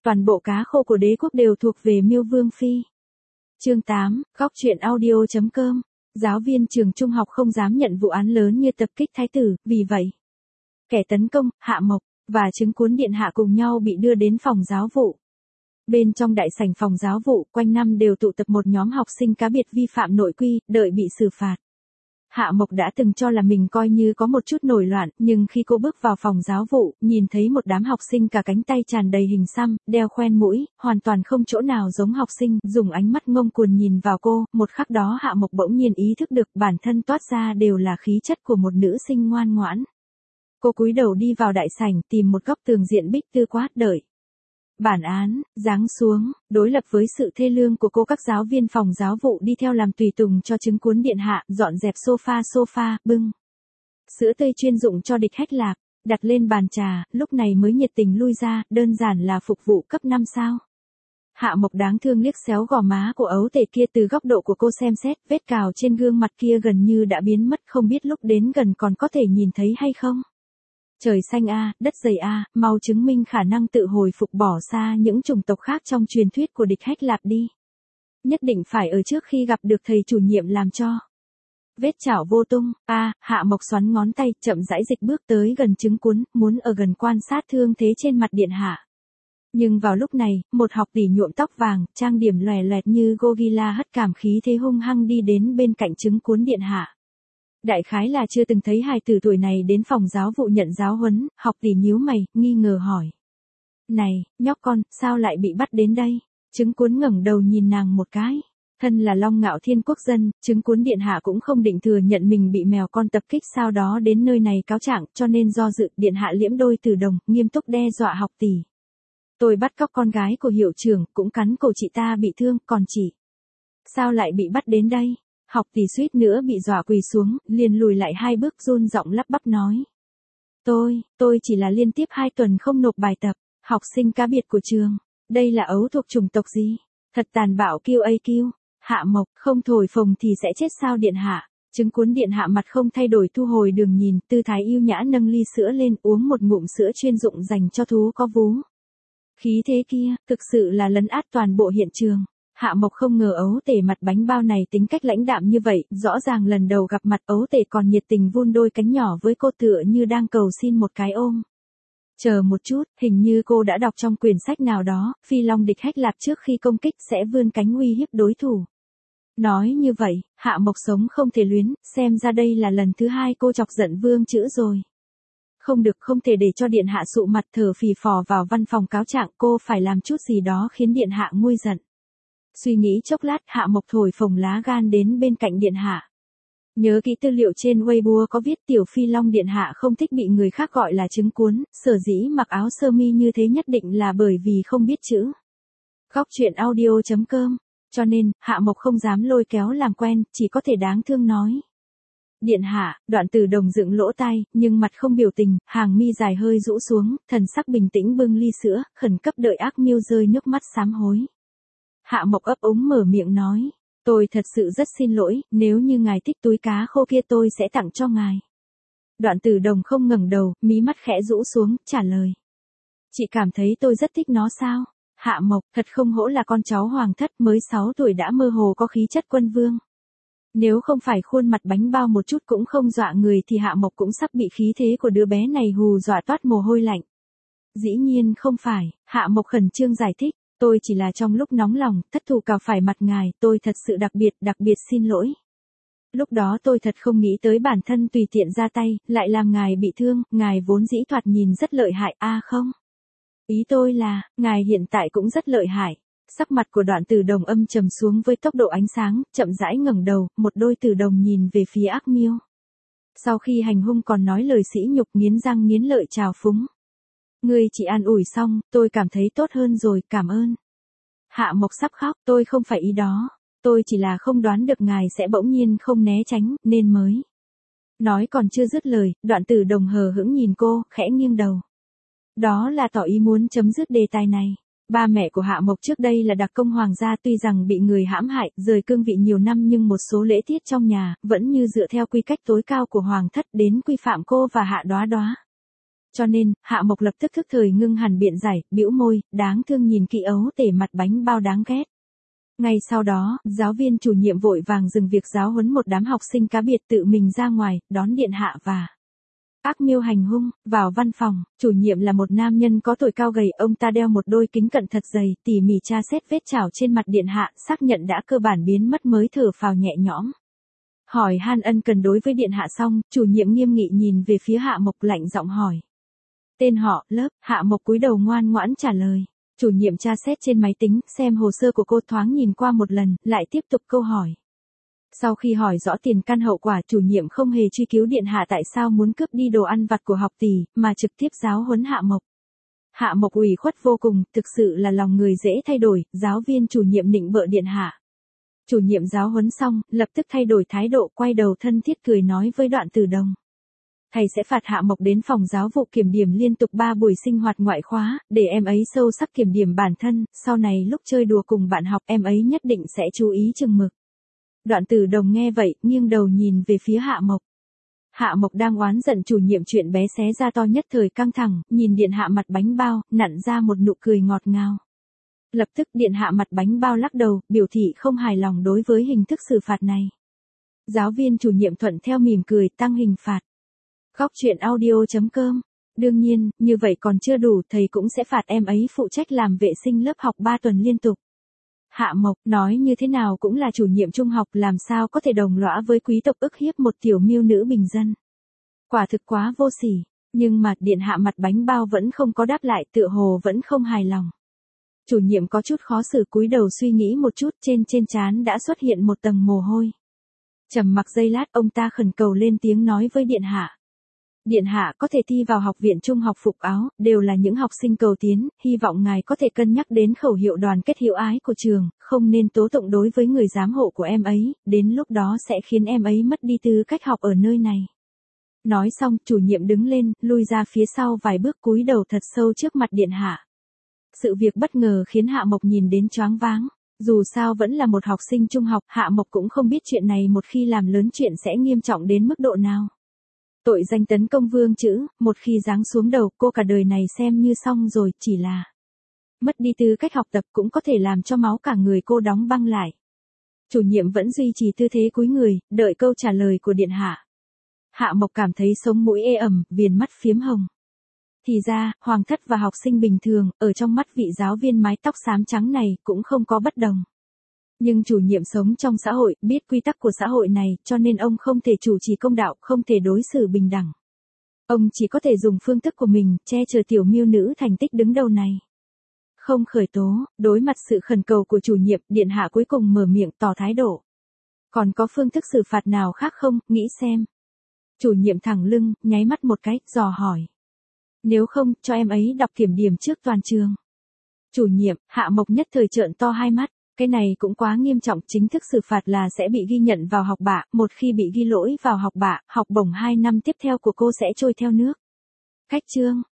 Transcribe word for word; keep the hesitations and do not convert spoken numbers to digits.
toàn bộ cá khô của đế quốc đều thuộc về Miêu Vương Phi. Chương tám, góc truyện audio chấm com. Giáo viên trường trung học không dám nhận vụ án lớn như tập kích thái tử, vì vậy, kẻ tấn công, Hạ Mộc, và chứng cuốn điện hạ cùng nhau bị đưa đến phòng giáo vụ. Bên trong đại sảnh phòng giáo vụ, quanh năm đều tụ tập một nhóm học sinh cá biệt vi phạm nội quy, đợi bị xử phạt. Hạ Mộc đã từng cho là mình coi như có một chút nổi loạn, nhưng khi cô bước vào phòng giáo vụ, nhìn thấy một đám học sinh cả cánh tay tràn đầy hình xăm, đeo khoen mũi, hoàn toàn không chỗ nào giống học sinh, dùng ánh mắt ngông cuồng nhìn vào cô, một khắc đó Hạ Mộc bỗng nhiên ý thức được bản thân toát ra đều là khí chất của một nữ sinh ngoan ngoãn. Cô cúi đầu đi vào đại sảnh, tìm một góc tường diện bích tư quát đợi. Bản án, giáng xuống, đối lập với sự thê lương của cô, các giáo viên phòng giáo vụ đi theo làm tùy tùng cho chứng cuốn điện hạ, dọn dẹp sofa sofa, bưng sữa tươi chuyên dụng cho địch Hách Lạp, đặt lên bàn trà, lúc này mới nhiệt tình lui ra, đơn giản là phục vụ cấp năm sao. Hạ Mộc đáng thương liếc xéo gò má của ấu tể kia, từ góc độ của cô xem xét, vết cào trên gương mặt kia gần như đã biến mất, không biết lúc đến gần còn có thể nhìn thấy hay không. Trời xanh a, đất dày a, mau chứng minh khả năng tự hồi phục, bỏ xa những chủng tộc khác trong truyền thuyết của địch Hách Lạp đi. Nhất định phải ở trước khi gặp được thầy chủ nhiệm làm cho. Vết chảo vô tung, a, Hạ Mộc xoắn ngón tay, chậm rãi dịch bước tới gần chứng cuốn, muốn ở gần quan sát thương thế trên mặt điện hạ. Nhưng vào lúc này, một học tỷ nhuộm tóc vàng, trang điểm lòe loẹt như Gogila hất cảm khí thế hung hăng đi đến bên cạnh chứng cuốn điện hạ. Đại khái là chưa từng thấy hài tử tuổi này đến phòng giáo vụ nhận giáo huấn, học tỷ nhíu mày, nghi ngờ hỏi. Này, nhóc con, sao lại bị bắt đến đây? Chứng cuốn ngẩng đầu nhìn nàng một cái. Thân là Long Ngạo Thiên quốc dân, chứng cuốn điện hạ cũng không định thừa nhận mình bị mèo con tập kích, sau đó đến nơi này cáo trạng, cho nên do dự, điện hạ liễm đôi từ đồng, nghiêm túc đe dọa học tỷ. Tôi bắt cóc con gái của hiệu trưởng, cũng cắn cổ chị ta bị thương, còn chị, sao lại bị bắt đến đây? Học tỷ suýt nữa bị dọa quỳ xuống, liền lùi lại hai bước, run giọng lắp bắp nói. Tôi, tôi chỉ là liên tiếp hai tuần không nộp bài tập, học sinh cá biệt của trường. Đây là ấu thuộc chủng tộc gì? Thật tàn bạo kiu a kiu. Hạ Mộc, không thổi phồng thì sẽ chết sao điện hạ? Chứng cuốn điện hạ mặt không thay đổi thu hồi đường nhìn, tư thái yêu nhã nâng ly sữa lên, uống một ngụm sữa chuyên dụng dành cho thú có vú. Khí thế kia, thực sự là lấn át toàn bộ hiện trường. Hạ Mộc không ngờ ấu tể mặt bánh bao này tính cách lãnh đạm như vậy, rõ ràng lần đầu gặp mặt ấu tể còn nhiệt tình vun đôi cánh nhỏ với cô, tựa như đang cầu xin một cái ôm. Chờ một chút, hình như cô đã đọc trong quyển sách nào đó, Phi Long địch Hách Lạp trước khi công kích sẽ vươn cánh uy hiếp đối thủ. Nói như vậy, Hạ Mộc sống không thể luyến, xem ra đây là lần thứ hai cô chọc giận vương chữ rồi. Không được, không thể để cho điện hạ sụ mặt thở phì phò vào văn phòng cáo trạng, cô phải làm chút gì đó khiến điện hạ nguôi giận. Suy nghĩ chốc lát, Hạ Mộc thổi phồng lá gan đến bên cạnh điện hạ. Nhớ kỹ tư liệu trên Weibo có viết tiểu Phi Long điện hạ không thích bị người khác gọi là chứng cuốn, sở dĩ mặc áo sơ mi như thế nhất định là bởi vì không biết chữ. Góc truyện audio chấm com. Cho nên, Hạ Mộc không dám lôi kéo làm quen, chỉ có thể đáng thương nói. Điện hạ, Đoạn Tử Đồng dựng lỗ tai, nhưng mặt không biểu tình, hàng mi dài hơi rũ xuống, thần sắc bình tĩnh bưng ly sữa, khẩn cấp đợi Ác Miêu rơi nước mắt sám hối. Hạ Mộc ấp úng mở miệng nói, tôi thật sự rất xin lỗi, nếu như ngài thích túi cá khô kia tôi sẽ tặng cho ngài. Đoạn Tử Đồng không ngẩng đầu, mí mắt khẽ rũ xuống, trả lời. Chị cảm thấy tôi rất thích nó sao? Hạ Mộc, thật không hổ là con cháu hoàng thất, mới sáu tuổi đã mơ hồ có khí chất quân vương. Nếu không phải khuôn mặt bánh bao một chút cũng không dọa người thì Hạ Mộc cũng sắp bị khí thế của đứa bé này hù dọa toát mồ hôi lạnh. Dĩ nhiên không phải, Hạ Mộc khẩn trương giải thích. Tôi chỉ là trong lúc nóng lòng, thất thủ cào phải mặt ngài, tôi thật sự đặc biệt, đặc biệt xin lỗi. Lúc đó tôi thật không nghĩ tới bản thân tùy tiện ra tay, lại làm ngài bị thương, ngài vốn dĩ thoạt nhìn rất lợi hại, a à không. Ý tôi là, ngài hiện tại cũng rất lợi hại. Sắc mặt của Đoạn Tử Đồng âm trầm xuống với tốc độ ánh sáng, chậm rãi ngẩng đầu, một đôi tử đồng nhìn về phía Ác Miêu. Sau khi hành hung còn nói lời sỉ nhục, nghiến răng nghiến lợi trào phúng. Ngươi chỉ an ủi xong, tôi cảm thấy tốt hơn rồi, cảm ơn. Hạ Mộc sắp khóc, tôi không phải ý đó. Tôi chỉ là không đoán được ngài sẽ bỗng nhiên không né tránh, nên mới. Nói còn chưa dứt lời, Đoạn Tử Đồng hờ hững nhìn cô, khẽ nghiêng đầu. Đó là tỏ ý muốn chấm dứt đề tài này. Ba mẹ của Hạ Mộc trước đây là đặc công hoàng gia, tuy rằng bị người hãm hại, rời cương vị nhiều năm nhưng một số lễ tiết trong nhà, vẫn như dựa theo quy cách tối cao của hoàng thất đến quy phạm cô và Hạ Đóa Đóa. Cho nên, Hạ Mộc lập tức thức thời ngưng hẳn biện giải, bĩu môi, đáng thương nhìn kỹ ấu tể mặt bánh bao đáng ghét. Ngay sau đó, giáo viên chủ nhiệm vội vàng dừng việc giáo huấn một đám học sinh cá biệt tự mình ra ngoài, đón điện hạ và ác miêu hành hung. Vào văn phòng, chủ nhiệm là một nam nhân có tuổi cao gầy, ông ta đeo một đôi kính cận thật dày, tỉ mỉ tra xét vết chảo trên mặt điện hạ, xác nhận đã cơ bản biến mất mới thở phào nhẹ nhõm. Hỏi han ân cần đối với điện hạ xong, chủ nhiệm nghiêm nghị nhìn về phía Hạ Mộc lạnh giọng hỏi. Tên họ, lớp. Hạ Mộc cúi đầu ngoan ngoãn trả lời. Chủ nhiệm tra xét trên máy tính, xem hồ sơ của cô, thoáng nhìn qua một lần, lại tiếp tục câu hỏi. Sau khi hỏi rõ tiền căn hậu quả, chủ nhiệm không hề truy cứu điện hạ tại sao muốn cướp đi đồ ăn vặt của học tỷ, mà trực tiếp giáo huấn Hạ Mộc. Hạ Mộc ủy khuất vô cùng, thực sự là lòng người dễ thay đổi, giáo viên chủ nhiệm nịnh bợ điện hạ. Chủ nhiệm giáo huấn xong, lập tức thay đổi thái độ, quay đầu thân thiết cười nói với Đoạn Tử Đồng. Thầy sẽ phạt Hạ Mộc đến phòng giáo vụ kiểm điểm liên tục ba buổi sinh hoạt ngoại khóa, để em ấy sâu sắc kiểm điểm bản thân, sau này lúc chơi đùa cùng bạn học em ấy nhất định sẽ chú ý chừng mực. Đoạn Tử Đồng nghe vậy, nghiêng đầu nhìn về phía Hạ Mộc. Hạ Mộc đang oán giận chủ nhiệm chuyện bé xé ra to nhất thời căng thẳng, nhìn điện hạ mặt bánh bao, nặn ra một nụ cười ngọt ngào. Lập tức điện hạ mặt bánh bao lắc đầu, biểu thị không hài lòng đối với hình thức xử phạt này. Giáo viên chủ nhiệm thuận theo mỉm cười tăng hình phạt. Góc truyện audio chấm com. Đương nhiên, như vậy còn chưa đủ, thầy cũng sẽ phạt em ấy phụ trách làm vệ sinh lớp học ba tuần liên tục. Hạ Mộc, nói như thế nào cũng là chủ nhiệm trung học, làm sao có thể đồng lõa với quý tộc ức hiếp một tiểu miêu nữ bình dân. Quả thực quá vô sỉ, nhưng mà điện hạ mặt bánh bao vẫn không có đáp lại, tựa hồ vẫn không hài lòng. Chủ nhiệm có chút khó xử, cúi đầu suy nghĩ một chút, trên trên trán đã xuất hiện một tầng mồ hôi. Trầm mặc giây lát, ông ta khẩn cầu lên tiếng nói với điện hạ. Điện hạ có thể thi vào học viện trung học phục áo, đều là những học sinh cầu tiến, hy vọng ngài có thể cân nhắc đến khẩu hiệu đoàn kết hữu ái của trường, không nên tố tụng đối với người giám hộ của em ấy, đến lúc đó sẽ khiến em ấy mất đi tư cách học ở nơi này. Nói xong, chủ nhiệm đứng lên, lui ra phía sau vài bước, cúi đầu thật sâu trước mặt điện hạ. Sự việc bất ngờ khiến Hạ Mộc nhìn đến choáng váng. Dù sao vẫn là một học sinh trung học, Hạ Mộc cũng không biết chuyện này một khi làm lớn chuyện sẽ nghiêm trọng đến mức độ nào. Tội danh tấn công vương chữ, một khi giáng xuống đầu, cô cả đời này xem như xong rồi, chỉ là mất đi tư cách học tập cũng có thể làm cho máu cả người cô đóng băng lại. Chủ nhiệm vẫn duy trì tư thế cúi người, đợi câu trả lời của điện hạ. Hạ Mộc cảm thấy sống mũi ê ẩm, viền mắt phiếm hồng. Thì ra, hoàng thất và học sinh bình thường, ở trong mắt vị giáo viên mái tóc xám trắng này, cũng không có bất đồng. Nhưng chủ nhiệm sống trong xã hội, biết quy tắc của xã hội này, cho nên ông không thể chủ trì công đạo, không thể đối xử bình đẳng. Ông chỉ có thể dùng phương thức của mình, che chở tiểu miêu nữ thành tích đứng đầu này. Không khởi tố, đối mặt sự khẩn cầu của chủ nhiệm, điện hạ cuối cùng mở miệng tỏ thái độ. Còn có phương thức xử phạt nào khác không, nghĩ xem. Chủ nhiệm thẳng lưng, nháy mắt một cái, dò hỏi. Nếu không, cho em ấy đọc kiểm điểm trước toàn trường. Chủ nhiệm, Hạ Mộc nhất thời trợn to hai mắt. Cái này cũng quá nghiêm trọng, chính thức xử phạt là sẽ bị ghi nhận vào học bạ, một khi bị ghi lỗi vào học bạ, học bổng hai năm tiếp theo của cô sẽ trôi theo nước. Cách chương.